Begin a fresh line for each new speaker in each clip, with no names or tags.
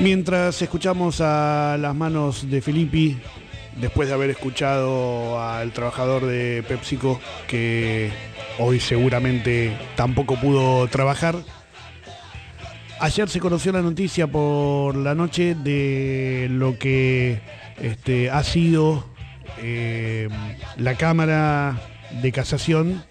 Mientras escuchamos a las manos de Filippi, después de haber escuchado al trabajador de PepsiCo, que hoy seguramente tampoco pudo trabajar, ayer se conoció la noticia por la noche de lo que ha sido la Cámara de Casación,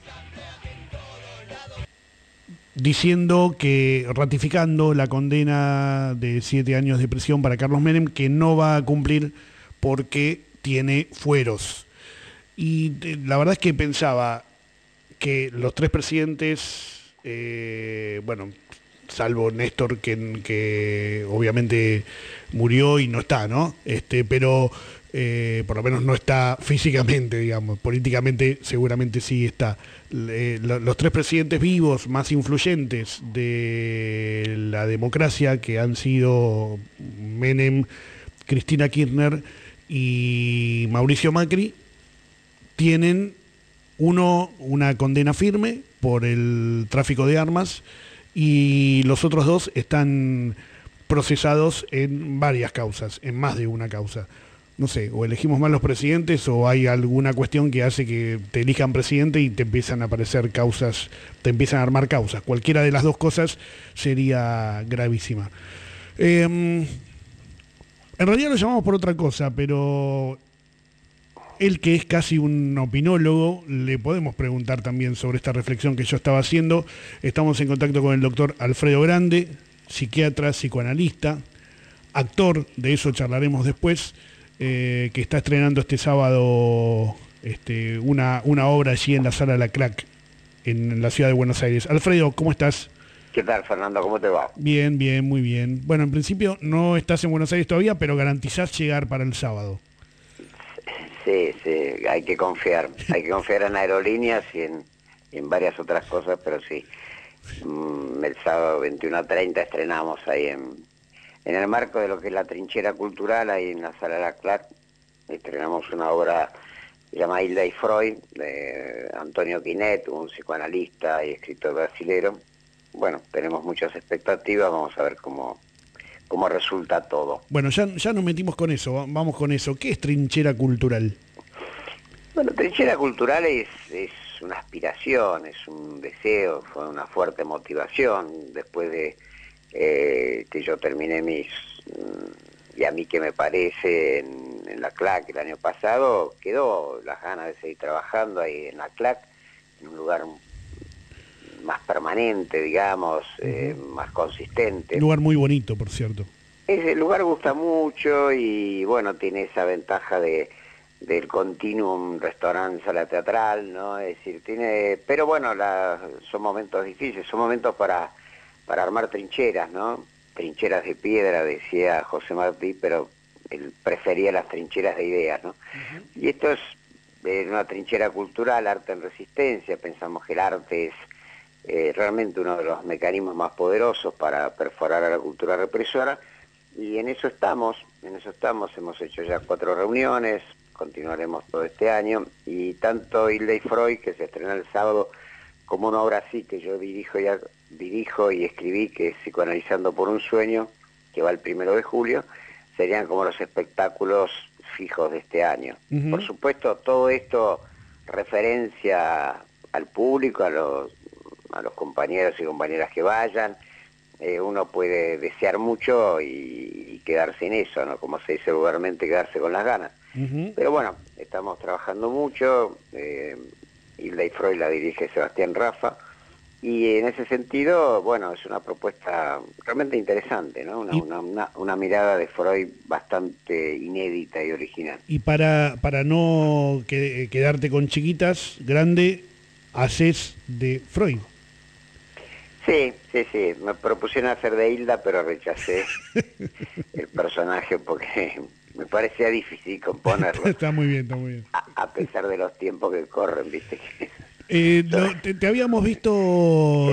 diciendo que, ratificando la condena de 7 años de prisión para Carlos Menem, que no va a cumplir porque tiene fueros. Y la verdad es que pensaba que los tres presidentes, bueno, salvo Néstor, que obviamente murió y no está, ¿no? Pero por lo menos no está físicamente, digamos. Políticamente seguramente sí está. Los tres presidentes vivos más influyentes de la democracia, que han sido Menem, Cristina Kirchner y Mauricio Macri, tienen una condena firme por el tráfico de armas y los otros dos están procesados en varias causas, en más de una causa. No sé, o elegimos mal los presidentes o hay alguna cuestión que hace que te elijan presidente y te empiezan a aparecer causas, te empiezan a armar causas. Cualquiera de las dos cosas sería gravísima. En realidad lo llamamos por otra cosa, pero él, que es casi un opinólogo, le podemos preguntar también sobre esta reflexión que yo estaba haciendo. Estamos en contacto con el doctor Alfredo Grande, psiquiatra, psicoanalista, actor, de eso charlaremos después, que está estrenando este sábado una obra allí en la Sala La Clac, en la ciudad de Buenos Aires. Alfredo, ¿cómo estás?
¿Qué tal, Fernando? ¿Cómo te va?
Bien, bien, muy bien. Bueno, en principio no estás en Buenos Aires todavía, pero garantizás llegar para el sábado.
Sí, hay que confiar en aerolíneas y en varias otras cosas, pero sí, el sábado 21:30 estrenamos ahí en el marco de lo que es la trinchera cultural, ahí en la Sala La Clac, estrenamos una obra llamada Hilda y Freud, de Antonio Quinet, un psicoanalista y escritor brasilero. Bueno, tenemos muchas expectativas, vamos a ver cómo resulta todo.
Bueno, ya nos metimos con eso, vamos con eso. ¿Qué es trinchera cultural?
Bueno, trinchera cultural es una aspiración, es un deseo, fue una fuerte motivación después de que yo terminé y a mí que me parece en la CLAC el año pasado, quedó las ganas de seguir trabajando ahí en la CLAC, en un lugar más permanente, digamos, más consistente.
Un lugar muy bonito, por cierto.
Ese lugar gusta mucho y bueno, tiene esa ventaja del continuum restaurante, sala teatral, ¿no? Es decir, pero bueno, son momentos difíciles, son momentos para armar trincheras, ¿no? Trincheras de piedra, decía José Martí, pero él prefería las trincheras de ideas, ¿no? Y esto es una trinchera cultural, arte en resistencia. Pensamos que el arte es realmente uno de los mecanismos más poderosos para perforar a la cultura represora, y en eso estamos, hemos hecho ya 4 reuniones, continuaremos todo este año, y tanto Hilda y Freud, que se estrena el sábado, como una obra así que yo dirijo y escribí, que es Psicoanalizando por un sueño, que va el 1 de julio, serían como los espectáculos fijos de este año. Por supuesto, todo esto referencia al público, a los compañeros y compañeras que vayan. Uno puede desear mucho y quedarse en eso, ¿no? Como se dice vulgarmente, quedarse con las ganas. Pero bueno, estamos trabajando mucho, Hilda y Freud la dirige Sebastián Rafa, y en ese sentido, bueno, es una propuesta realmente interesante, ¿no? Una mirada de Freud bastante inédita y original.
Y para no quedarte con chiquitas, Grande, haces de Freud.
Sí, me propusieron hacer de Hilda, pero rechacé el personaje porque me parecía difícil componerlo.
Está muy bien.
A pesar de los tiempos que corren, ¿viste?
Te habíamos visto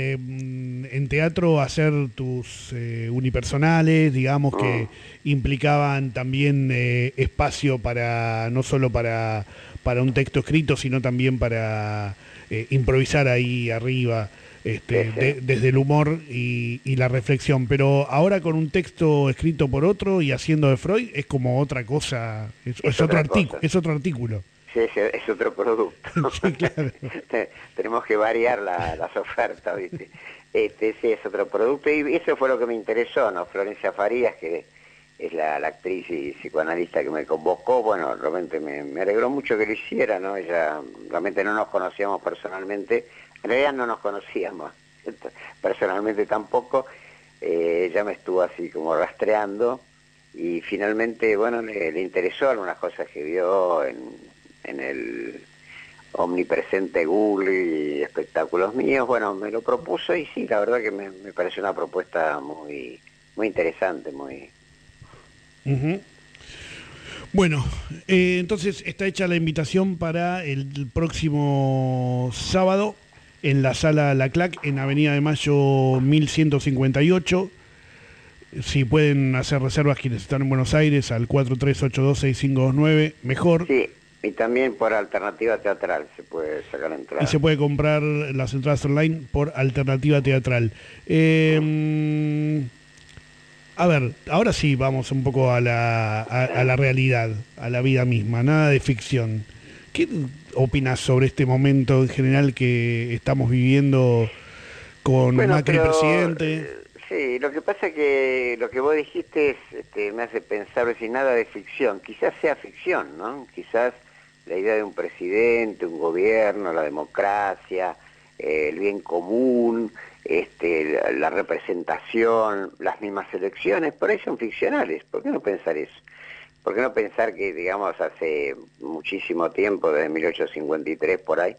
en teatro hacer tus unipersonales, digamos, que implicaban también espacio para no solo para un texto escrito, sino también para improvisar ahí arriba.
Sí, sí.
desde el humor y la reflexión. Pero ahora con un texto escrito por otro y haciendo de Freud es como otra cosa,
Es
otro
otra
artículo,
cosa.
es otro artículo.
Sí, es otro producto.
Sí, claro.
Tenemos que variar las ofertas, ¿viste? Sí, es otro producto y eso fue lo que me interesó, ¿no? Florencia Farías, que es la actriz y psicoanalista que me convocó, bueno, realmente me alegró mucho que lo hiciera, ¿no? Ella, realmente no nos conocíamos personalmente, en realidad no nos conocíamos personalmente tampoco, ella me estuvo así como rastreando y finalmente, bueno, le interesó algunas cosas que vio en el omnipresente Google y espectáculos míos, bueno, me lo propuso y sí, la verdad que me pareció una propuesta muy interesante, muy...
Ujú. Bueno, entonces está hecha la invitación para el próximo sábado en la sala La Clac, en Avenida de Mayo 1158. Si pueden hacer reservas quienes están en Buenos Aires al 43826529, mejor.
Sí, y también por alternativa teatral se puede sacar la
Y
entrada.
se puede comprar las entradas online por alternativa teatral. A ver, ahora sí vamos un poco a la realidad, a la vida misma, nada de ficción. ¿Qué opinas sobre este momento en general que estamos viviendo con
Bueno,
Macri
pero
presidente?
sí, lo que pasa que lo que vos dijiste me hace pensar sin nada de ficción. Quizás sea ficción, ¿no? Quizás la idea de un presidente, un gobierno, la democracia, el bien común, la representación, las mismas elecciones, por ahí son ficcionales. ¿Por qué no pensar eso? ¿Por qué no pensar que, digamos, hace muchísimo tiempo, desde 1853 por ahí,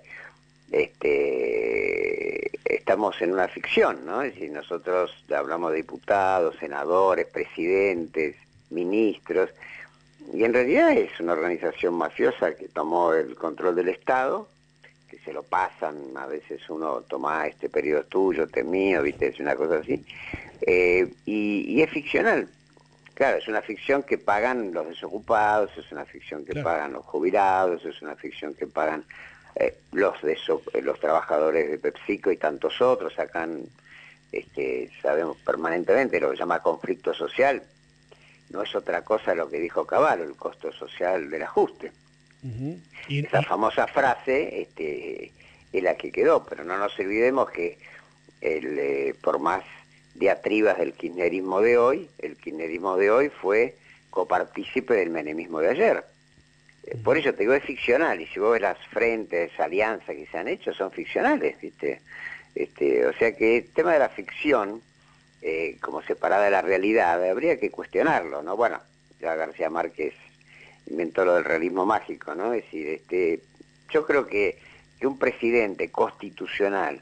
estamos en una ficción, ¿no? Es decir, nosotros hablamos de diputados, senadores, presidentes, ministros, y en realidad es una organización mafiosa que tomó el control del Estado, que se lo pasan, a veces uno toma este periodo es tuyo, este es mío, viste, es una cosa así, y es ficcional. Claro, es una ficción que pagan los desocupados, es una ficción que
Claro.
pagan los jubilados, es una ficción que pagan los trabajadores de PepsiCo y tantos otros. Sacan, sabemos permanentemente lo que se llama conflicto social. No es otra cosa lo que dijo Cavallo, el costo social del ajuste.
Ujú.
Esa famosa frase es la que quedó, pero no nos olvidemos que por más diatribas del kirchnerismo de hoy, el kirchnerismo de hoy fue copartícipe del menemismo de ayer. Por eso te digo, es ficcional, y si vos ves las frentes, alianzas que se han hecho, son ficcionales, ¿viste? O sea que el tema de la ficción, como separada de la realidad, habría que cuestionarlo, ¿no? Bueno, ya García Márquez inventó lo del realismo mágico, ¿no? Es decir, yo creo que un presidente constitucional,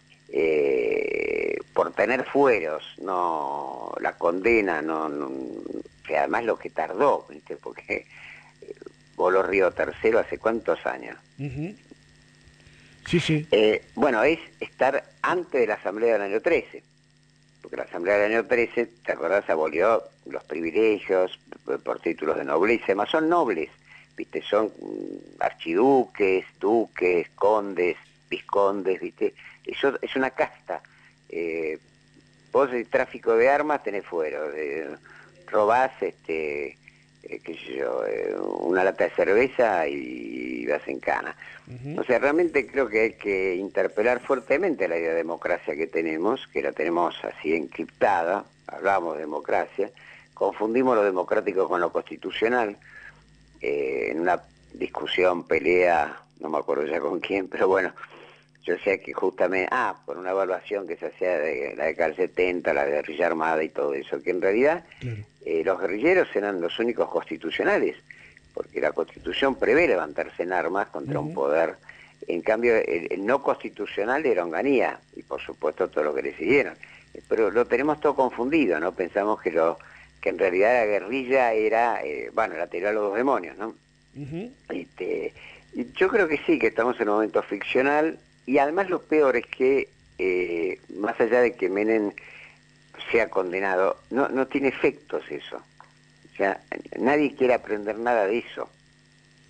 por tener fueros, no la condena, que además lo que tardó, ¿viste? Porque voló Río Tercero hace cuántos años.
Ujú. Sí, sí.
Bueno, es estar antes de la Asamblea del año 13, porque la Asamblea del año 13, ¿te acordás? Abolió los privilegios por títulos de nobleza, además son nobles, ¿viste? Son archiduques, duques, condes, vizcondes, ¿viste? Eso es una casta. Eh, Vos el tráfico de armas tenés fuero, robás, qué sé yo, una lata de cerveza y vas en cana.
Ujú.
O sea, realmente creo que hay que interpelar fuertemente la idea de democracia que tenemos, que la tenemos así encriptada, hablamos de democracia, confundimos lo democrático con lo constitucional, en una discusión, pelea, no me acuerdo ya con quién, pero bueno, yo sé que justamente, por una evaluación que se hacía de la década del 70, la guerrilla armada y todo eso, que en realidad
Claro.
los guerrilleros eran los únicos constitucionales, porque la Constitución prevé levantarse en armas contra un
Ujú.
poder. En cambio, el no constitucional era Onganía, y por supuesto todo lo que le siguieron. Pero lo tenemos todo confundido, ¿no? Pensamos que en realidad la guerrilla era, la teoría de los dos demonios, ¿no?
Ujú.
Y yo creo que sí, que estamos en un momento ficcional, y además lo peor es que, más allá de que Menem sea condenado, no tiene efectos eso. O sea, nadie quiere aprender nada de eso.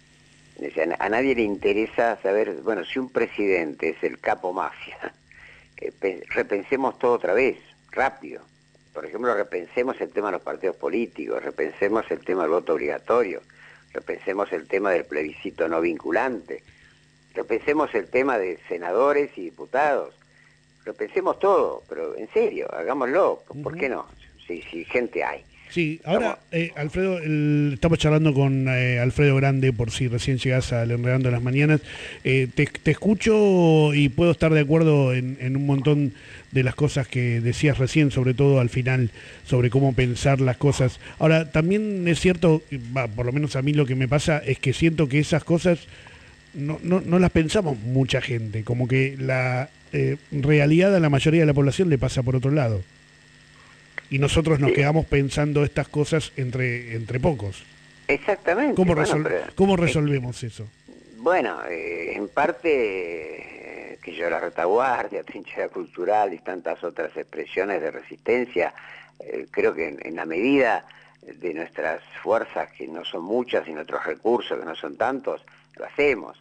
O sea, a nadie le interesa saber, bueno, si un presidente es el capo mafia repensemos todo otra vez, rápido. Por ejemplo, repensemos el tema de los partidos políticos, repensemos el tema del voto obligatorio, repensemos el tema del plebiscito no vinculante, repensemos el tema de senadores y diputados, repensemos todo, pero en serio, hagámoslo, ¿por qué no? Si gente hay.
Sí, ahora, Alfredo, estamos charlando con Alfredo Grande, por si recién llegás al Enredando de las Mañanas. Te escucho y puedo estar de acuerdo en un montón de las cosas que decías recién, sobre todo al final, sobre cómo pensar las cosas. Ahora, también es cierto, por lo menos a mí lo que me pasa, es que siento que esas cosas no las pensamos mucha gente, como que la realidad a la mayoría de la población le pasa por otro lado. Y nosotros nos quedamos pensando estas cosas entre pocos.
Exactamente.
¿Cómo resolvemos eso?
Bueno, en parte, que yo, la retaguardia, trinchera cultural y tantas otras expresiones de resistencia, creo que en la medida de nuestras fuerzas, que no son muchas, y nuestros recursos, que no son tantos, lo hacemos.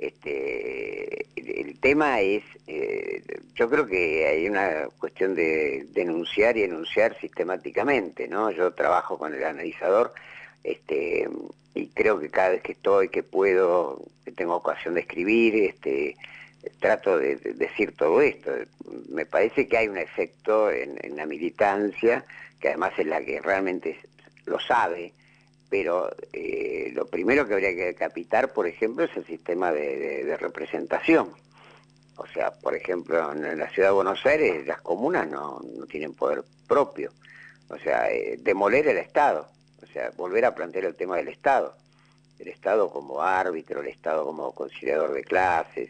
El tema es, yo creo que hay una cuestión de denunciar y enunciar sistemáticamente, ¿no? Yo trabajo con el analizador, y creo que cada vez que estoy, que puedo, que tengo ocasión de escribir, trato de decir todo esto. Me parece que hay un efecto en la militancia, que además es la que realmente lo sabe, pero lo primero que habría que capitar, por ejemplo, es el sistema de representación. O sea, por ejemplo, en la ciudad de Buenos Aires las comunas no tienen poder propio. O sea, demoler el Estado, o sea, volver a plantear el tema del Estado. El Estado como árbitro, el Estado como conciliador de clases.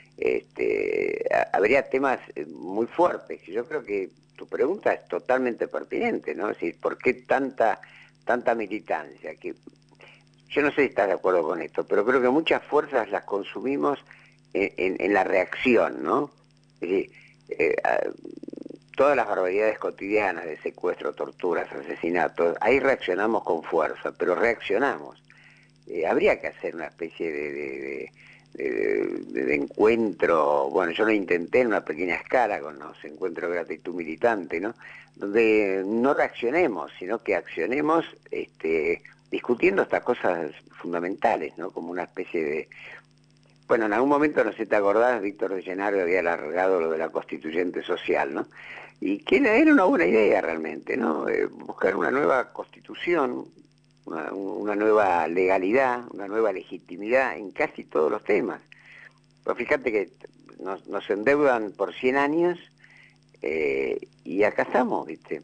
Habría temas muy fuertes. Yo creo que tu pregunta es totalmente pertinente, ¿no? Es decir, ¿por qué tanta militancia? Que yo no sé si estás de acuerdo con esto, pero creo que muchas fuerzas las consumimos en la reacción, ¿no? Es decir, todas las barbaridades cotidianas de secuestro, torturas, asesinatos, ahí reaccionamos con fuerza, pero reaccionamos. Habría que hacer una especie de encuentro, bueno, yo lo intenté en una pequeña escala con los encuentros de gratitud militante, ¿no? Donde no reaccionemos, sino que accionemos discutiendo estas cosas fundamentales, ¿no? Como una especie de... Bueno, en algún momento, no sé si te acordás, Víctor de Llenardo había alargado lo de la constituyente social, ¿no? Y que era una buena idea realmente, ¿no? Buscar una nueva constitución, una nueva legalidad, una nueva legitimidad en casi todos los temas. Pero fíjate que nos endeudan por 100 años y acá estamos, ¿viste?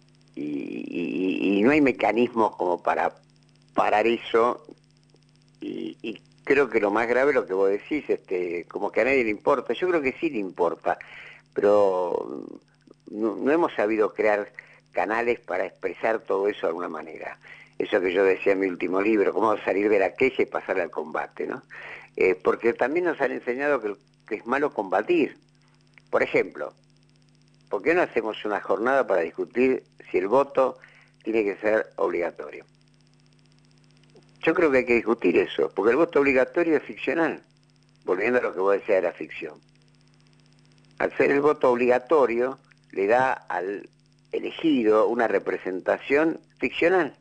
Y no hay mecanismos como para parar eso, y creo que lo más grave es lo que vos decís, como que a nadie le importa. Yo creo que sí le importa, pero no hemos sabido crear canales para expresar todo eso de alguna manera. Eso que yo decía en mi último libro, cómo salir de la queja y pasar al combate, ¿no? Porque también nos han enseñado que es malo combatir. Por ejemplo, ¿por qué no hacemos una jornada para discutir si el voto tiene que ser obligatorio? Yo creo que hay que discutir eso, porque el voto obligatorio es ficcional, volviendo a lo que vos decías de la ficción. Al ser el voto obligatorio, le da al elegido una representación ficcional.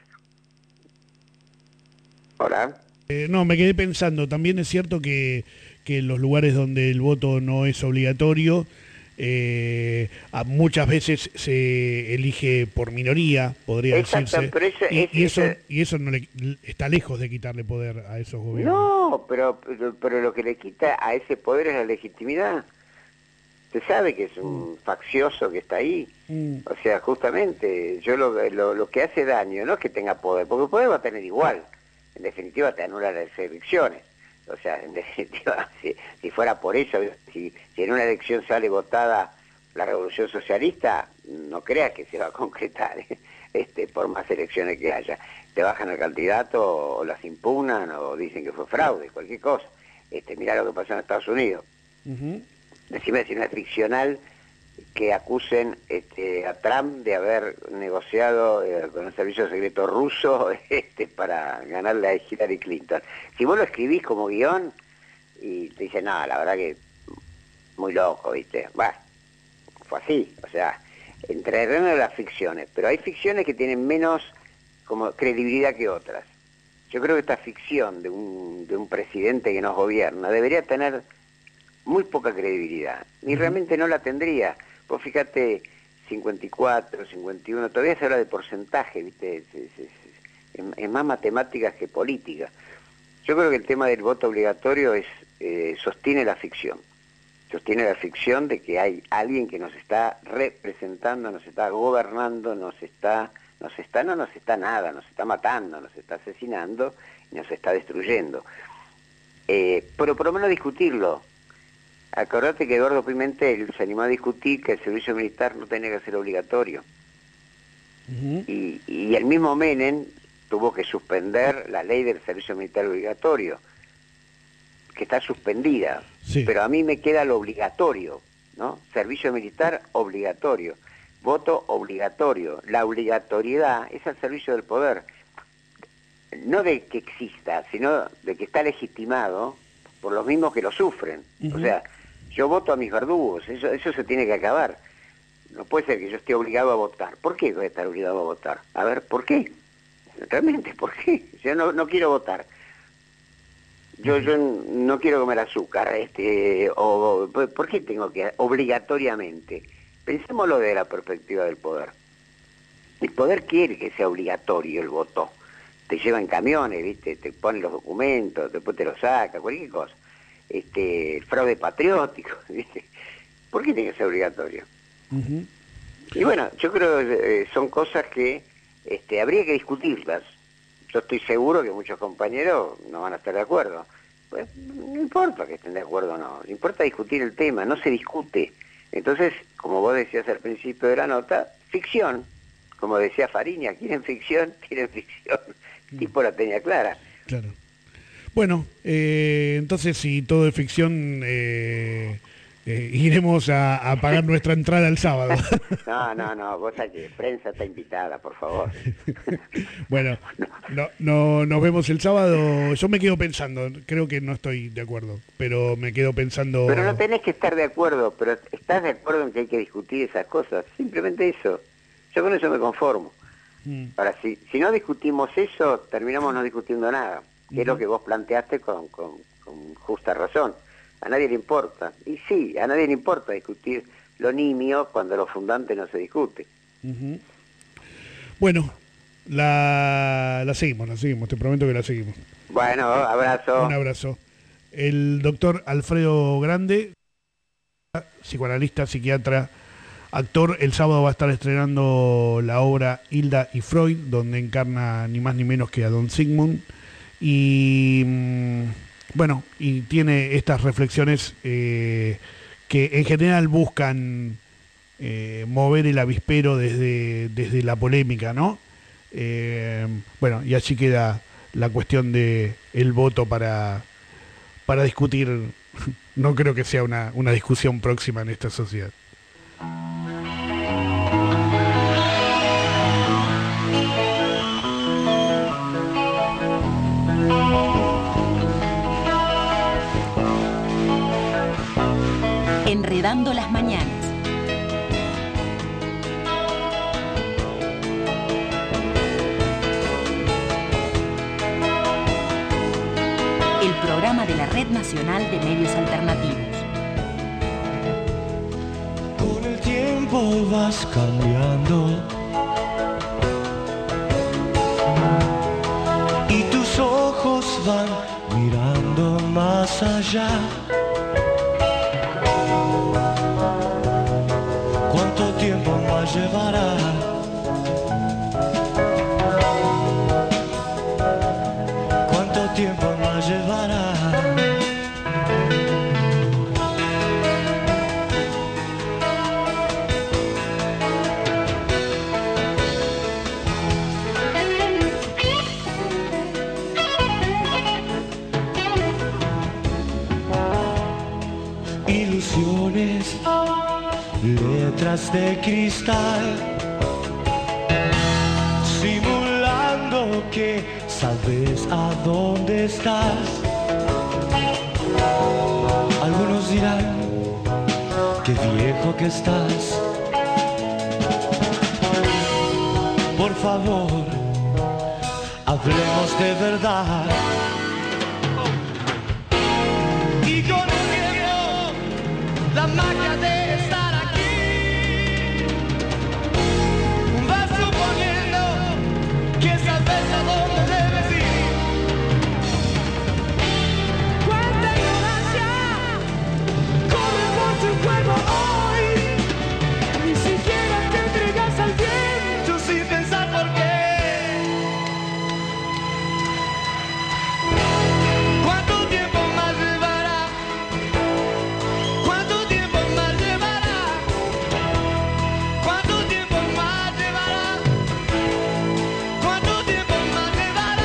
¿Hola?
No, me quedé pensando, también es cierto que en los lugares donde el voto no es obligatorio, muchas veces se elige por minoría, podría decirse,
Pero
y eso no está lejos de quitarle poder a esos gobiernos.
No, pero lo que le quita a ese poder es la legitimidad. Se sabe que es un faccioso que está ahí. O sea, justamente, yo lo que hace daño no es que tenga poder, porque el poder va a tener igual. En definitiva te anula las elecciones. O sea, en definitiva, si fuera por eso, si en una elección sale votada la Revolución Socialista, no creas que se va a concretar, por más elecciones que haya. Te bajan al candidato, o las impugnan, o dicen que fue fraude, cualquier cosa. Mirá lo que pasó en Estados Unidos. Decime si no es ficcional que acusen a Trump de haber negociado con el servicio secreto ruso para ganarle a Hillary Clinton. Si vos lo escribís como guión y te dicen, no, la verdad que muy loco, ¿viste? Bueno, fue así. O sea, entre el terreno de las ficciones, pero hay ficciones que tienen menos como credibilidad que otras. Yo creo que esta ficción de un presidente que nos gobierna debería tener muy poca credibilidad, ni realmente no la tendría. Vos fíjate, 54, 51, todavía se habla de porcentaje, ¿viste? Es más matemáticas que política. Yo creo que el tema del voto obligatorio sostiene la ficción. Sostiene la ficción de que hay alguien que nos está representando, nos está gobernando, no nos está nada, nos está matando, nos está asesinando y nos está destruyendo. Pero por lo menos discutirlo. Acordate que Eduardo Pimentel se animó a discutir que el servicio militar no tenía que ser obligatorio. Y el mismo Menem tuvo que suspender la ley del servicio militar obligatorio, que está suspendida. Sí. Pero a mí me queda lo obligatorio, ¿no? Servicio militar obligatorio, voto obligatorio. La obligatoriedad es al servicio del poder, no de que exista, sino de que está legitimado por los mismos que lo sufren. O sea, yo voto a mis verdugos, eso se tiene que acabar. No puede ser que yo esté obligado a votar. ¿Por qué voy a estar obligado a votar? A ver, ¿por qué? Realmente, ¿por qué? Yo no quiero votar. Yo no quiero comer azúcar, ¿por qué tengo que obligatoriamente? Pensémoslo de la perspectiva del poder. El poder quiere que sea obligatorio el voto. Te llevan camiones, ¿viste? Te ponen los documentos, después te los saca, cualquier cosa. El fraude patriótico, ¿viste? ¿Por qué tiene que ser obligatorio? Y bueno, yo creo que son cosas que habría que discutirlas. Yo estoy seguro que muchos compañeros no van a estar de acuerdo. Pues no importa que estén de acuerdo o no, importa discutir el tema, no se discute. Entonces, como vos decías al principio de la nota, ficción. Como decía Fariña, ¿quieren ficción? Tienen ficción. El tipo la tenía clara.
Claro. Bueno, entonces si todo es ficción, iremos a pagar nuestra entrada el sábado.
No, vos aquí, prensa está invitada, por favor.
Bueno, nos vemos el sábado. Yo me quedo pensando, creo que no estoy de acuerdo, pero me quedo pensando...
Pero no tenés que estar de acuerdo, pero estás de acuerdo en que hay que discutir esas cosas, simplemente eso. Yo con eso me conformo. Ahora, si no discutimos eso, terminamos no discutiendo nada, que es lo que vos planteaste con justa razón. A nadie le importa. Y sí, a nadie le importa discutir lo nimio cuando lo fundante no se discute.
Bueno, la seguimos, te prometo que la seguimos.
Bueno, abrazo.
Un abrazo. El doctor Alfredo Grande, psicoanalista, psiquiatra, actor, el sábado va a estar estrenando la obra Hilda y Freud, donde encarna ni más ni menos que a Don Sigmund. Y bueno, y tiene estas reflexiones que en general buscan mover el avispero desde la polémica, ¿no? Bueno, y allí queda la cuestión de el voto para discutir. No creo que sea una discusión próxima en esta sociedad.
Enredando las mañanas. El programa de la Red Nacional de Medios Alternativos.
Con el tiempo vas cambiando y tus ojos van mirando más allá. ¿Cuánto tiempo más llevará? ¿Cuánto tiempo más llevará? Ilusiones, letras de cristal, simulando que sabes a dónde estás. Algunos dirán que viejo bueno que estás. Por favor, hablemos de verdad. Y con el tiempo, la magia de estar aquí va suponiendo que sabes a dónde debes ir. Cuánta ignorancia corre por tu cuerpo hoy. Ni siquiera te entregas al viento sin pensar por qué. ¿Cuánto tiempo más llevará? ¿Cuánto tiempo más llevará? ¿Cuánto tiempo más llevará? ¿Cuánto tiempo más llevará?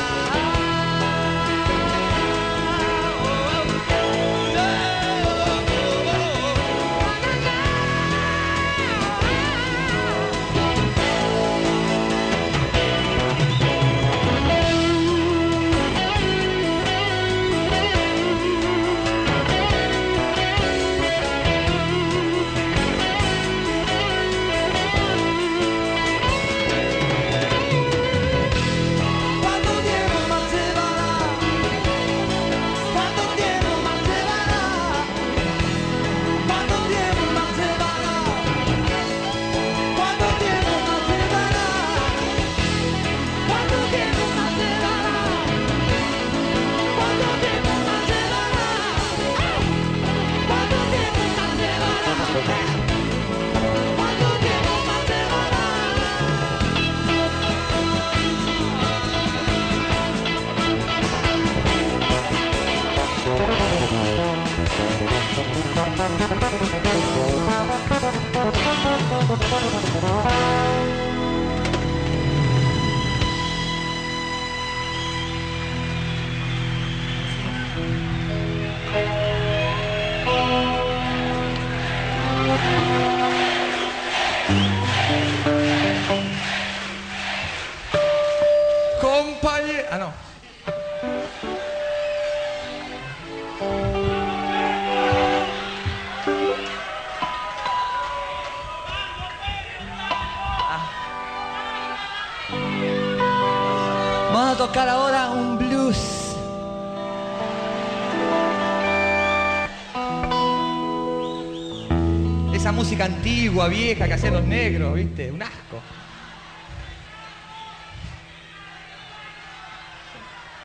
¿Cuánto tiempo más llevará? ¿Cuánto tiempo más llevará? ¿Cuánto tiempo más llevará? ¿Cuánto tiempo más llevará? ¿Cuánto tiempo más llevará? ¿Cuánto tiempo más llevará? ¿Cuánto tiempo más llevará? ¿Cuánto tiempo más llevará? Compañero. Ah, no. Vamos a tocar ahora un blues. Esa música antigua, vieja que hacían los negros, ¿viste? Un asco.